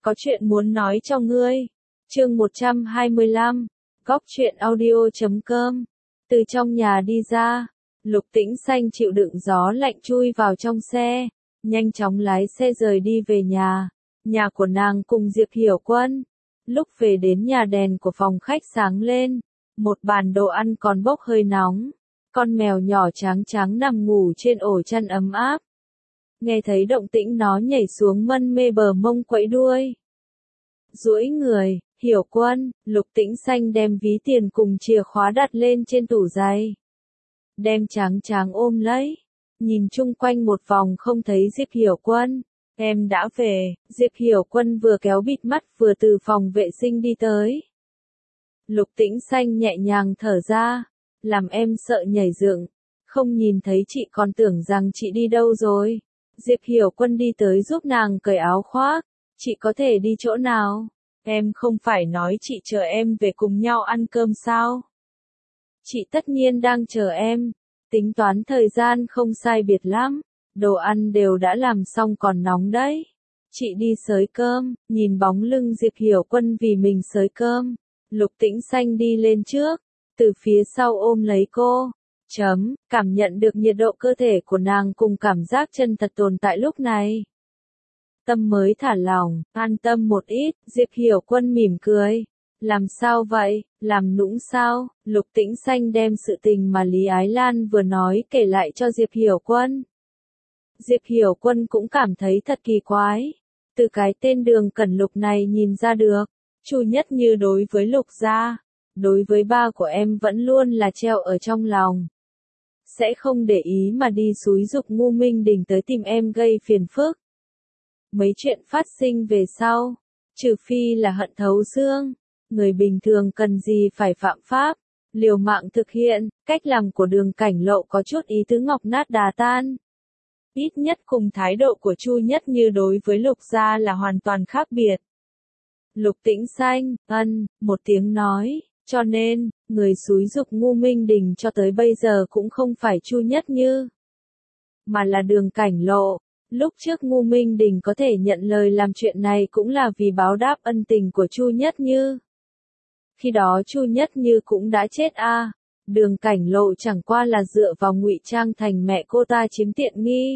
có chuyện muốn nói cho ngươi. Chương 125, Góc truyện audio.com. Từ trong nhà đi ra, Lục Tĩnh Xanh chịu đựng gió lạnh chui vào trong xe, nhanh chóng lái xe rời đi về nhà. Nhà của nàng cùng Diệp Hiểu Quân. Lúc về đến nhà đèn của phòng khách sáng lên, một bàn đồ ăn còn bốc hơi nóng. Con mèo nhỏ trắng trắng nằm ngủ trên ổ chăn ấm áp. Nghe thấy động tĩnh nó nhảy xuống mân mê bờ mông quẫy đuôi. Duỗi người, Hiểu Quân, Lục Tĩnh Xanh đem ví tiền cùng chìa khóa đặt lên trên tủ giày. Đem trắng trắng ôm lấy, nhìn chung quanh một vòng không thấy Diệp Hiểu Quân. Em đã về, Diệp Hiểu Quân vừa kéo bịt mắt vừa từ phòng vệ sinh đi tới. Lục Tĩnh Xanh nhẹ nhàng thở ra, làm em sợ nhảy dựng, không nhìn thấy chị còn tưởng rằng chị đi đâu rồi. Diệp Hiểu Quân đi tới giúp nàng cởi áo khoác, chị có thể đi chỗ nào? Em không phải nói chị chờ em về cùng nhau ăn cơm sao? Chị tất nhiên đang chờ em, tính toán thời gian không sai biệt lắm, đồ ăn đều đã làm xong còn nóng đấy. Chị đi xới cơm, nhìn bóng lưng Diệp Hiểu Quân vì mình xới cơm, Lục Tĩnh Xanh đi lên trước, từ phía sau ôm lấy cô. Cảm nhận được nhiệt độ cơ thể của nàng cùng cảm giác chân thật tồn tại lúc này. Tâm mới thả lỏng, an tâm một ít, Diệp Hiểu Quân mỉm cười. Làm sao vậy, làm nũng sao? Lục Tĩnh Xanh đem sự tình mà Lý Ái Lan vừa nói kể lại cho Diệp Hiểu Quân. Diệp Hiểu Quân cũng cảm thấy thật kỳ quái. Từ cái tên Đường Cẩn Lục này nhìn ra được, Chu Nhất Như đối với Lục gia, đối với ba của em vẫn luôn là treo ở trong lòng. Sẽ không để ý mà đi xúi giục Ngu Minh Đình tới tìm em gây phiền phức. Mấy chuyện phát sinh về sau, trừ phi là hận thấu xương, người bình thường cần gì phải phạm pháp, liều mạng thực hiện. Cách làm của Đường Cảnh Lộ có chút ý tứ ngọc nát đá tan. Ít nhất cùng thái độ của Chu Nhất Như đối với Lục gia là hoàn toàn khác biệt. Lục Tĩnh Xanh, một tiếng nói, cho nên, người xúi giục Ngu Minh Đình cho tới bây giờ cũng không phải Chu Nhất Như, mà là Đường Cảnh Lộ. Lúc trước Ngu Minh Đình có thể nhận lời làm chuyện này cũng là vì báo đáp ân tình của Chu Nhất Như. Khi đó Chu Nhất Như cũng đã chết a. Đường Cảnh Lộ chẳng qua là dựa vào ngụy trang thành mẹ cô ta chiếm tiện nghi.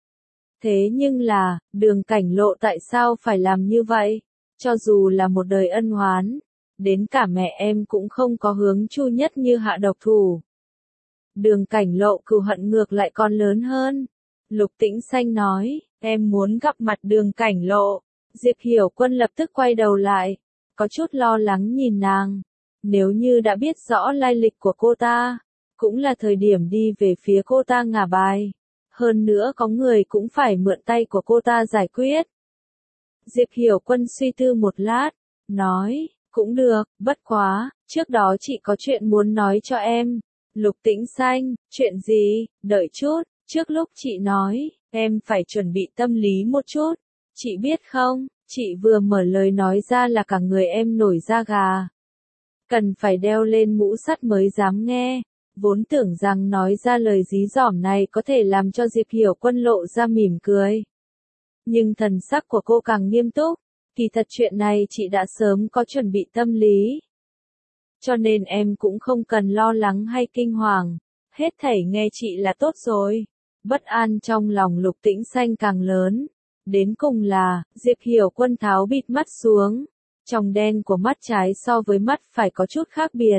Thế nhưng là, Đường Cảnh Lộ tại sao phải làm như vậy? Cho dù là một đời ân oán, đến cả mẹ em cũng không có hướng Chu Nhất Như hạ độc thủ. Đường Cảnh Lộ cừu hận ngược lại còn lớn hơn. Lục Tĩnh Xanh nói, em muốn gặp mặt Đường Cảnh Lộ. Diệp Hiểu Quân lập tức quay đầu lại, có chút lo lắng nhìn nàng. Nếu như đã biết rõ lai lịch của cô ta, cũng là thời điểm đi về phía cô ta ngả bài. Hơn nữa có người cũng phải mượn tay của cô ta giải quyết. Diệp Hiểu Quân suy tư một lát, nói, cũng được, bất quá, trước đó chị có chuyện muốn nói cho em. Lục Tĩnh Xanh, chuyện gì, đợi chút, trước lúc chị nói, em phải chuẩn bị tâm lý một chút. Chị biết không, chị vừa mở lời nói ra là cả người em nổi da gà. Cần phải đeo lên mũ sắt mới dám nghe. Vốn tưởng rằng nói ra lời dí dỏm này có thể làm cho Diệp Hiểu Quân lộ ra mỉm cười. Nhưng thần sắc của cô càng nghiêm túc, kỳ thật chuyện này chị đã sớm có chuẩn bị tâm lý. Cho nên em cũng không cần lo lắng hay kinh hoàng, hết thảy nghe chị là tốt rồi. Bất an trong lòng Lục Tĩnh Xanh càng lớn. Đến cùng là, Diệp Hiểu Quân tháo bịt mắt xuống. Tròng đen của mắt trái so với mắt phải có chút khác biệt.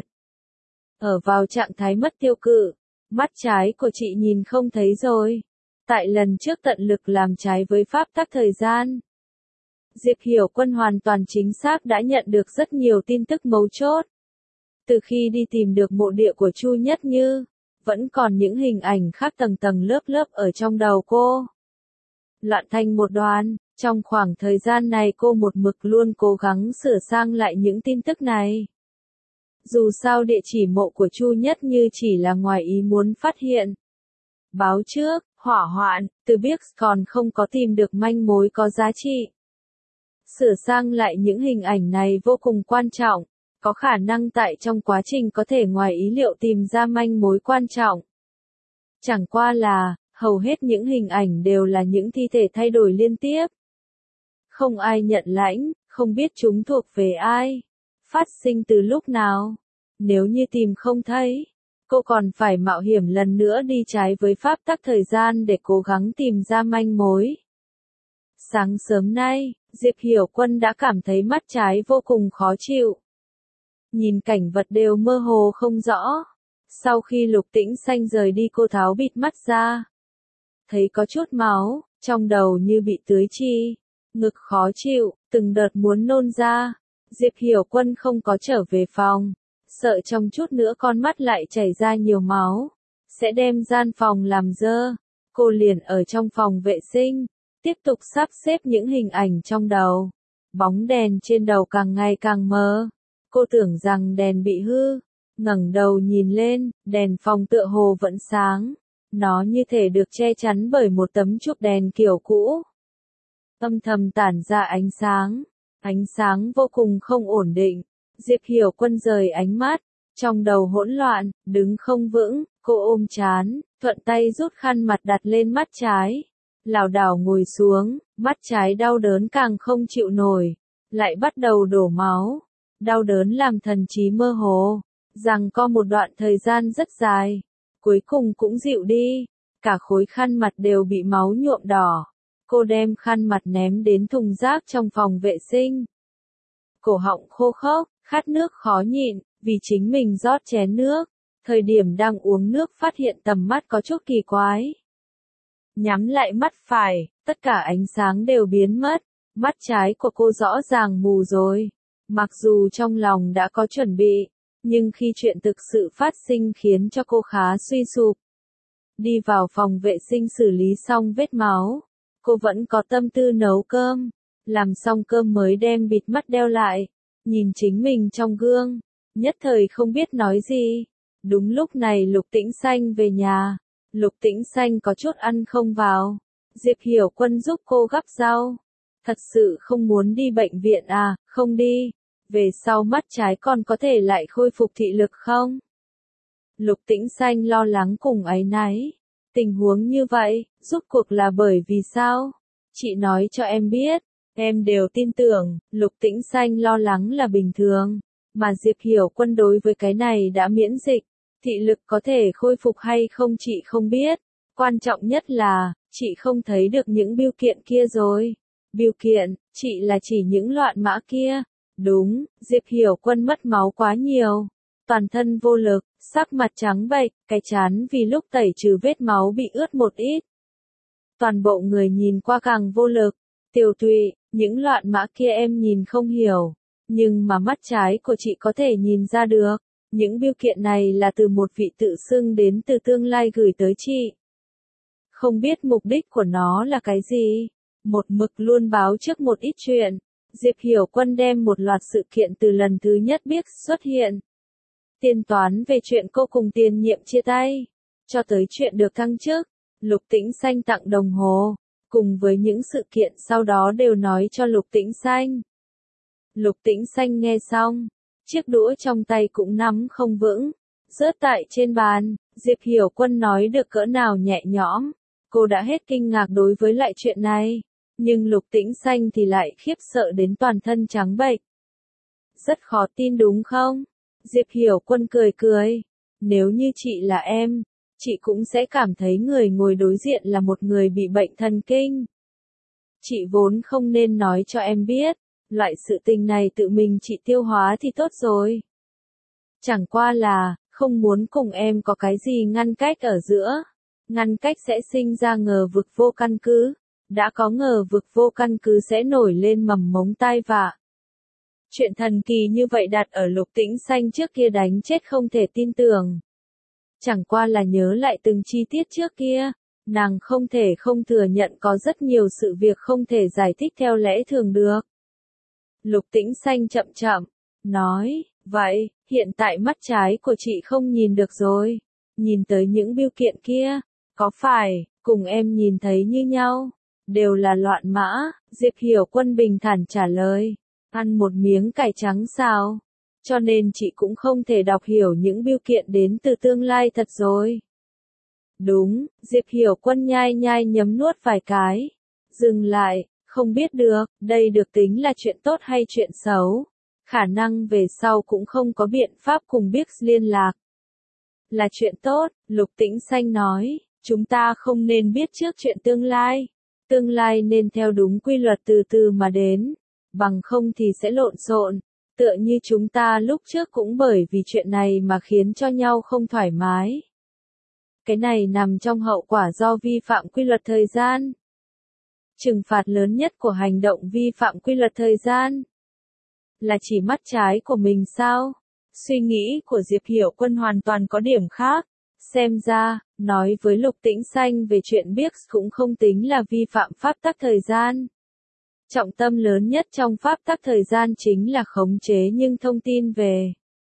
Ở vào trạng thái mất tiêu cự, mắt trái của chị nhìn không thấy rồi. Tại lần trước tận lực làm trái với pháp tắc thời gian, Diệp Hiểu Quân hoàn toàn chính xác đã nhận được rất nhiều tin tức mấu chốt. Từ khi đi tìm được mộ địa của Chu Nhất Như, vẫn còn những hình ảnh khác tầng tầng lớp lớp ở trong đầu cô. Loạn thành một đoàn, trong khoảng thời gian này cô một mực luôn cố gắng sửa sang lại những tin tức này. Dù sao địa chỉ mộ của Chu Nhất Như chỉ là ngoài ý muốn phát hiện. Báo trước, hỏa hoạn, từ Bix còn không có tìm được manh mối có giá trị. Sửa sang lại những hình ảnh này vô cùng quan trọng, có khả năng tại trong quá trình có thể ngoài ý liệu tìm ra manh mối quan trọng. Chẳng qua là, hầu hết những hình ảnh đều là những thi thể thay đổi liên tiếp. Không ai nhận lãnh, Không biết chúng thuộc về ai, phát sinh từ lúc nào. Nếu như tìm không thấy, cô còn phải mạo hiểm lần nữa đi trái với pháp tắc thời gian để cố gắng tìm ra manh mối. Sáng sớm nay, Diệp Hiểu Quân đã cảm thấy mắt trái vô cùng khó chịu. Nhìn cảnh vật đều mơ hồ không rõ. Sau khi Lục Tĩnh Xanh rời đi cô tháo bịt mắt ra. Thấy có chút máu, trong đầu như bị tưới chi. Ngực khó chịu, từng đợt muốn nôn ra. Diệp Hiểu Quân không có trở về phòng. Sợ trong chút nữa con mắt lại chảy ra nhiều máu. Sẽ đem gian phòng làm dơ. Cô liền ở trong phòng vệ sinh. Tiếp tục sắp xếp những hình ảnh trong đầu. Bóng đèn trên đầu càng ngày càng mờ. Cô tưởng rằng đèn bị hư. Ngẩng đầu nhìn lên, đèn phòng tựa hồ vẫn sáng. Nó như thể được che chắn bởi một tấm chụp đèn kiểu cũ. Âm thầm tản ra ánh sáng vô cùng không ổn định. Diệp Hiểu Quân rời ánh mắt, trong đầu hỗn loạn, đứng không vững, cô ôm trán, thuận tay rút khăn mặt đặt lên mắt trái. Lảo đảo ngồi xuống, mắt trái đau đớn càng không chịu nổi, lại bắt đầu đổ máu. Đau đớn làm thần trí mơ hồ, rằng có một đoạn thời gian rất dài, cuối cùng cũng dịu đi, cả khối khăn mặt đều bị máu nhuộm đỏ. Cô đem khăn mặt ném đến thùng rác trong phòng vệ sinh. Cổ họng khô khốc, khát nước khó nhịn, vì chính mình rót chén nước. Thời điểm đang uống nước phát hiện tầm mắt có chút kỳ quái. Nhắm lại mắt phải, tất cả ánh sáng đều biến mất. Mắt trái của cô rõ ràng mù rồi. Mặc dù trong lòng đã có chuẩn bị, nhưng khi chuyện thực sự phát sinh khiến cho cô khá suy sụp. Đi vào phòng vệ sinh xử lý xong vết máu. Cô vẫn có tâm tư nấu cơm. Làm xong cơm mới đem bịt mắt đeo lại. Nhìn chính mình trong gương. Nhất thời không biết nói gì. Đúng lúc này Lục Tĩnh Xanh về nhà. Lục Tĩnh Xanh có chút ăn không vào. Diệp Hiểu Quân giúp cô gắp rau. Thật sự không muốn đi bệnh viện à, không đi. Về sau mắt trái còn có thể lại khôi phục thị lực không? Lục Tĩnh Xanh lo lắng cùng áy náy. Tình huống như vậy, rốt cuộc là bởi vì sao? Chị nói cho em biết, em đều tin tưởng. Lục Tĩnh Xanh lo lắng là bình thường, mà Diệp Hiểu Quân đối với cái này đã miễn dịch. Thị lực có thể khôi phục hay không chị không biết. Quan trọng nhất là, chị không thấy được những bưu kiện kia rồi. Bưu kiện, chị là chỉ những loạn mã kia. Đúng, Diệp Hiểu Quân mất máu quá nhiều. Toàn thân vô lực, sắc mặt trắng bệch, cái trán vì lúc tẩy trừ vết máu bị ướt một ít. Toàn bộ người nhìn qua càng vô lực. Tiểu Thụy, những loạn mã kia em nhìn không hiểu. Nhưng mà mắt trái của chị có thể nhìn ra được. Những bưu kiện này là từ một vị tự xưng đến từ tương lai gửi tới chị. Không biết mục đích của nó là cái gì. Một mực luôn báo trước một ít chuyện. Diệp Hiểu Quân đem một loạt sự kiện từ lần thứ nhất biết xuất hiện. Tiên toán về chuyện cô cùng tiền nhiệm chia tay. Cho tới chuyện được thăng chức. Lục Tĩnh Xanh tặng đồng hồ. Cùng với những sự kiện sau đó đều nói cho Lục Tĩnh Xanh. Lục Tĩnh Xanh nghe xong. Chiếc đũa trong tay cũng nắm không vững. Rớt tại trên bàn. Diệp Hiểu Quân nói được cỡ nào nhẹ nhõm. Cô đã hết kinh ngạc đối với lại chuyện này. Nhưng Lục Tĩnh Xanh thì lại khiếp sợ đến toàn thân trắng bệch. Rất khó tin đúng không? Diệp Hiểu Quân cười cười. Nếu như chị là em, chị cũng sẽ cảm thấy người ngồi đối diện là một người bị bệnh thần kinh. Chị vốn không nên nói cho em biết. Loại sự tình này tự mình chị tiêu hóa thì tốt rồi. Chẳng qua là, không muốn cùng em có cái gì ngăn cách ở giữa. Ngăn cách sẽ sinh ra ngờ vực vô căn cứ. Đã có ngờ vực vô căn cứ sẽ nổi lên mầm mống tai vạ. Chuyện thần kỳ như vậy đặt ở Lục Tĩnh Xanh trước kia đánh chết không thể tin tưởng. Chẳng qua là nhớ lại từng chi tiết trước kia. Nàng không thể không thừa nhận có rất nhiều sự việc không thể giải thích theo lẽ thường được. Lục Tĩnh Xanh chậm chậm, nói, vậy, hiện tại mắt trái của chị không nhìn được rồi. Nhìn tới những bưu kiện kia, có phải, cùng em nhìn thấy như nhau, đều là loạn mã. Diệp Hiểu Quân bình thản trả lời, ăn một miếng cải trắng sao? Cho nên chị cũng không thể đọc hiểu những bưu kiện đến từ tương lai thật rồi. Đúng, Diệp Hiểu Quân nhai nhai nhấm nuốt vài cái. Dừng lại, Không biết được, đây được tính là chuyện tốt hay chuyện xấu. Khả năng về sau cũng không có biện pháp cùng Biggs liên lạc. Là chuyện tốt, Lục Tĩnh Xanh nói, chúng ta không nên biết trước chuyện tương lai. Tương lai nên theo đúng quy luật từ từ mà đến, bằng không thì sẽ lộn xộn. Tựa như chúng ta lúc trước cũng bởi vì chuyện này mà khiến cho nhau không thoải mái. Cái này nằm trong hậu quả do vi phạm quy luật thời gian. Trừng phạt lớn nhất của hành động vi phạm quy luật thời gian là chỉ mắt trái của mình sao? Suy nghĩ của Diệp Hiểu Quân hoàn toàn có điểm khác. Xem ra, nói với Lục Tĩnh Xanh về chuyện Biggs cũng không tính là vi phạm pháp tắc thời gian. Trọng tâm lớn nhất trong pháp tắc thời gian chính là khống chế những thông tin về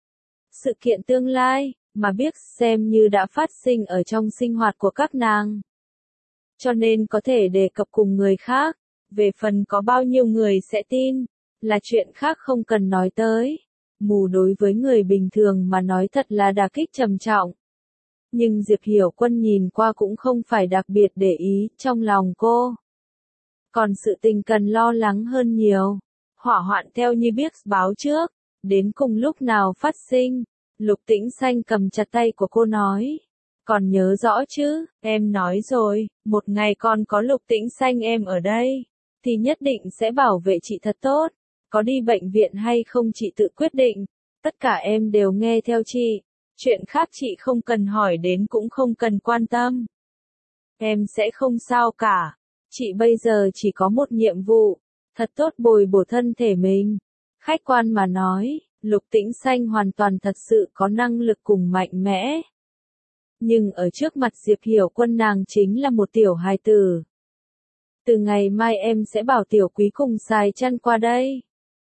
sự kiện tương lai, mà Biggs xem như đã phát sinh ở trong sinh hoạt của các nàng. Cho nên có thể đề cập cùng người khác, về phần có bao nhiêu người sẽ tin, là chuyện khác không cần nói tới. Mù đối với người bình thường mà nói thật là đả kích trầm trọng. Nhưng Diệp Hiểu Quân nhìn qua cũng không phải đặc biệt để ý trong lòng cô. Còn sự tình cần lo lắng hơn nhiều. Hỏa hoạn theo như Biggs báo trước, đến cùng lúc nào phát sinh. Lục Tĩnh Xanh cầm chặt tay của cô nói. Còn nhớ rõ chứ, em nói rồi, một ngày còn có Lục Tĩnh Xanh em ở đây, thì nhất định sẽ bảo vệ chị thật tốt. Có đi bệnh viện hay không chị tự quyết định. Tất cả em đều nghe theo chị. Chuyện khác chị không cần hỏi đến cũng không cần quan tâm. Em sẽ không sao cả. Chị bây giờ chỉ có một nhiệm vụ, thật tốt bồi bổ thân thể mình. Khách quan mà nói, Lục Tĩnh Xanh hoàn toàn thật sự có năng lực cùng mạnh mẽ. Nhưng ở trước mặt Diệp Hiểu Quân nàng chính là một tiểu hài tử. Từ ngày mai em sẽ bảo Tiểu Quý cùng xài chăn qua đây.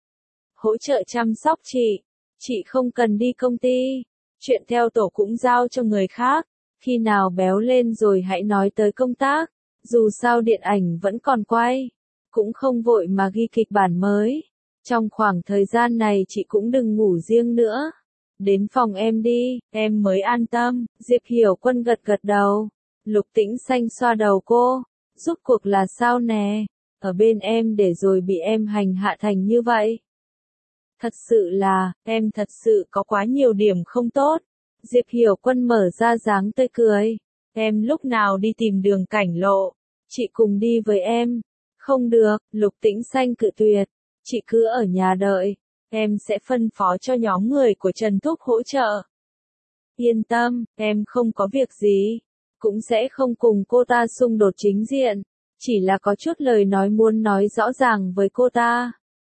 Hỗ trợ chăm sóc chị không cần đi công ty. Chuyện theo tổ cũng giao cho người khác. Khi nào béo lên rồi hãy nói tới công tác. Dù sao điện ảnh vẫn còn quay. Cũng không vội mà ghi kịch bản mới. Trong khoảng thời gian này chị cũng đừng ngủ riêng nữa. Đến phòng em đi, em mới an tâm. Diệp Hiểu Quân gật gật đầu. Lục Tĩnh Xanh xoa đầu cô. Rốt cuộc là sao nè? Ở bên em để rồi bị em hành hạ thành như vậy. Thật sự là, em thật sự có quá nhiều điểm không tốt. Diệp Hiểu Quân mở ra dáng tươi cười. Em lúc nào đi tìm Đường Cảnh Lộ, chị cùng đi với em. Không được, Lục Tĩnh Xanh cự tuyệt. Chị cứ ở nhà đợi. Em sẽ phân phó cho nhóm người của Trần Thúc hỗ trợ. Yên tâm, em không có việc gì. Cũng sẽ không cùng cô ta xung đột chính diện. Chỉ là có chút lời nói muốn nói rõ ràng với cô ta.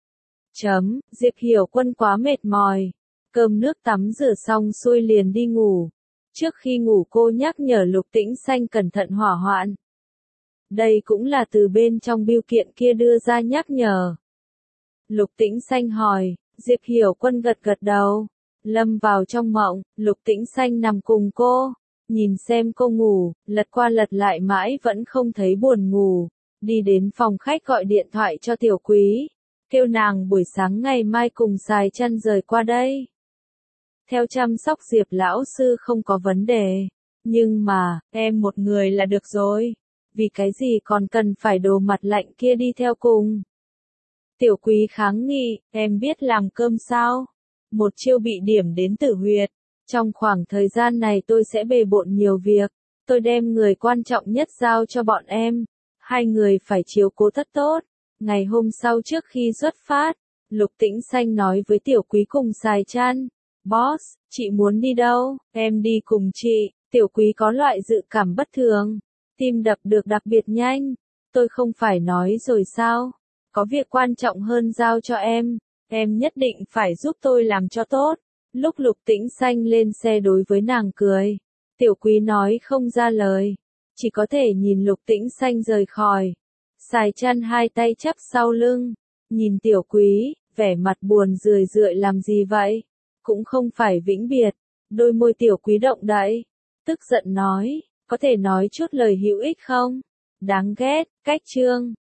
Diệp Hiểu Quân quá mệt mỏi. Cơm nước tắm rửa xong xuôi liền đi ngủ. Trước khi ngủ cô nhắc nhở Lục Tĩnh Xanh cẩn thận hỏa hoạn. Đây cũng là từ bên trong bưu kiện kia đưa ra nhắc nhở. Lục Tĩnh Xanh hỏi, Diệp Hiểu Quân gật gật đầu. Lâm vào trong mộng, Lục Tĩnh Xanh nằm cùng cô. Nhìn xem cô ngủ, lật qua lật lại mãi vẫn không thấy buồn ngủ. Đi đến phòng khách gọi điện thoại cho Tiểu Quý. Kêu nàng buổi sáng ngày mai cùng xài chăn rời qua đây. Theo chăm sóc Diệp lão sư không có vấn đề. Nhưng mà, em một người là được rồi. Vì cái gì còn cần phải đồ mặt lạnh kia đi theo cùng. Tiểu Quý kháng nghị, em biết làm cơm sao? Một chiêu bị điểm đến tử huyệt. Trong khoảng thời gian này tôi sẽ bề bộn nhiều việc. Tôi đem người quan trọng nhất giao cho bọn em. Hai người phải chiếu cố thật tốt. Ngày hôm sau trước khi xuất phát, Lục Tĩnh Xanh nói với Tiểu Quý cùng xài chăn. Boss, chị muốn đi đâu? Em đi cùng chị. Tiểu Quý có loại dự cảm bất thường. Tim đập được đặc biệt nhanh. Tôi không phải nói rồi sao? Có việc quan trọng hơn giao cho em. Em nhất định phải giúp tôi làm cho tốt. Lúc Lục Tĩnh Xanh lên xe đối với nàng cười. Tiểu Quý nói không ra lời. Chỉ có thể nhìn Lục Tĩnh Xanh rời khỏi. Xài chăn hai tay chắp sau lưng. Nhìn Tiểu Quý, vẻ mặt buồn rười rượi làm gì vậy? Cũng không phải vĩnh biệt. Đôi môi Tiểu Quý động đậy. Tức giận nói, có thể nói chút lời hữu ích không? Đáng ghét, cách chương.